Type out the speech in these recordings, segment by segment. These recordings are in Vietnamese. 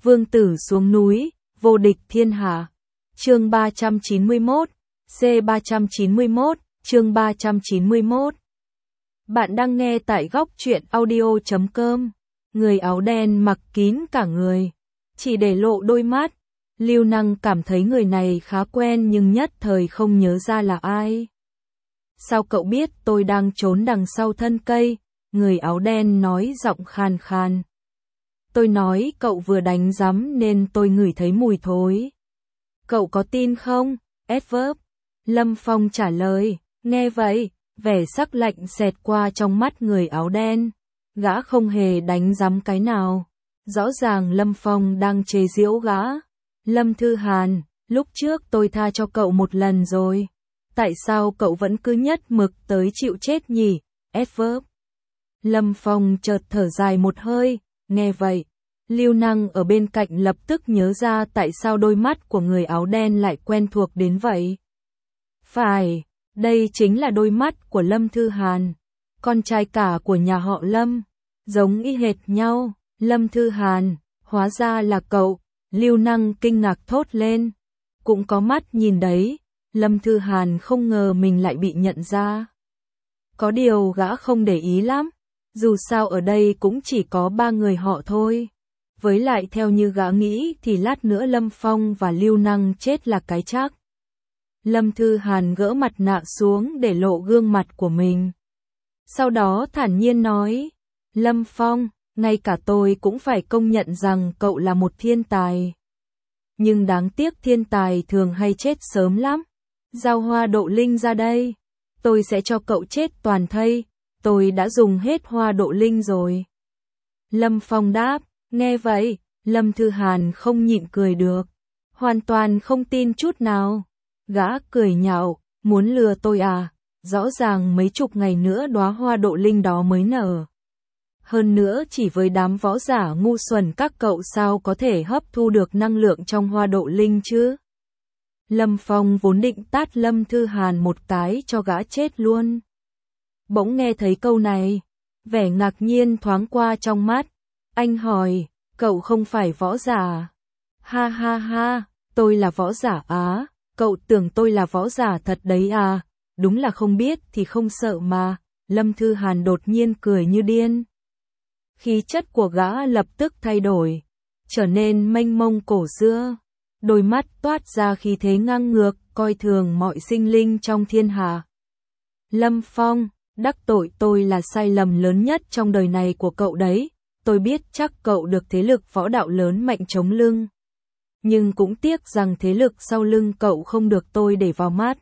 Vương tử xuống núi, vô địch thiên hạ. Chương 391, C391, chương 391. Bạn đang nghe tại góc truyện audio.com. Người áo đen mặc kín cả người, chỉ để lộ đôi mắt. Lưu Năng cảm thấy người này khá quen nhưng nhất thời không nhớ ra là ai. Sao cậu biết tôi đang trốn đằng sau thân cây? Người áo đen nói giọng khàn khàn. Tôi nói cậu vừa đánh rắm nên tôi ngửi thấy mùi thối. Cậu có tin không? Adverb. Lâm Phong trả lời. Nghe vậy, vẻ sắc lạnh xẹt qua trong mắt người áo đen. Gã không hề đánh rắm cái nào. Rõ ràng Lâm Phong đang chế giễu gã. Lâm Thư Hàn, lúc trước tôi tha cho cậu một lần rồi. Tại sao cậu vẫn cứ nhất mực tới chịu chết nhỉ? Adverb. Lâm Phong chợt thở dài một hơi. Nghe vậy, Lưu Năng ở bên cạnh lập tức nhớ ra tại sao đôi mắt của người áo đen lại quen thuộc đến vậy. Phải, đây chính là đôi mắt của Lâm Thư Hàn, con trai cả của nhà họ Lâm, giống y hệt nhau. Lâm Thư Hàn, hóa ra là cậu. Lưu Năng kinh ngạc thốt lên. Cũng có mắt nhìn đấy, Lâm Thư Hàn không ngờ mình lại bị nhận ra. Có điều gã không để ý lắm, dù sao ở đây cũng chỉ có 3 người họ thôi. Với lại theo như gã nghĩ thì lát nữa Lâm Phong và Lưu Năng chết là cái chắc. Lâm Thư Hàn gỡ mặt nạ xuống để lộ gương mặt của mình. Sau đó thản nhiên nói, Lâm Phong, ngay cả tôi cũng phải công nhận rằng cậu là một thiên tài. Nhưng đáng tiếc thiên tài thường hay chết sớm lắm. Giao hoa độ linh ra đây, tôi sẽ cho cậu chết toàn thây, tôi đã dùng hết hoa độ linh rồi. Lâm Phong đáp. Nghe vậy, Lâm Thư Hàn không nhịn cười được, hoàn toàn không tin chút nào. Gã cười nhạo, muốn lừa tôi à? Rõ ràng mấy chục ngày nữa đóa hoa độ linh đó mới nở. Hơn nữa chỉ với đám võ giả ngu xuẩn các cậu sao có thể hấp thu được năng lượng trong hoa độ linh chứ? Lâm Phong vốn định tát Lâm Thư Hàn một cái cho gã chết luôn. Bỗng nghe thấy câu này, vẻ ngạc nhiên thoáng qua trong mắt. Anh hỏi, cậu không phải võ giả? Ha ha ha, tôi là võ giả á, cậu tưởng tôi là võ giả thật đấy à? Đúng là không biết thì không sợ mà. Lâm Thư Hàn đột nhiên cười như điên. Khí chất của gã lập tức thay đổi, trở nên mênh mông cổ xưa. Đôi mắt toát ra khí thế ngang ngược, coi thường mọi sinh linh trong thiên hạ. Lâm Phong, đắc tội tôi là sai lầm lớn nhất trong đời này của cậu đấy. Tôi biết chắc cậu được thế lực võ đạo lớn mạnh chống lưng. Nhưng cũng tiếc rằng thế lực sau lưng cậu không được tôi để vào mắt.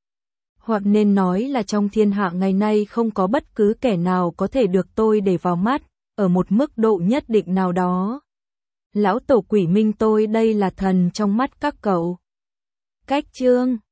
Hoặc nên nói là trong thiên hạ ngày nay không có bất cứ kẻ nào có thể được tôi để vào mắt, ở một mức độ nhất định nào đó. Lão tổ Quỷ Minh tôi đây là thần trong mắt các cậu. Cách chương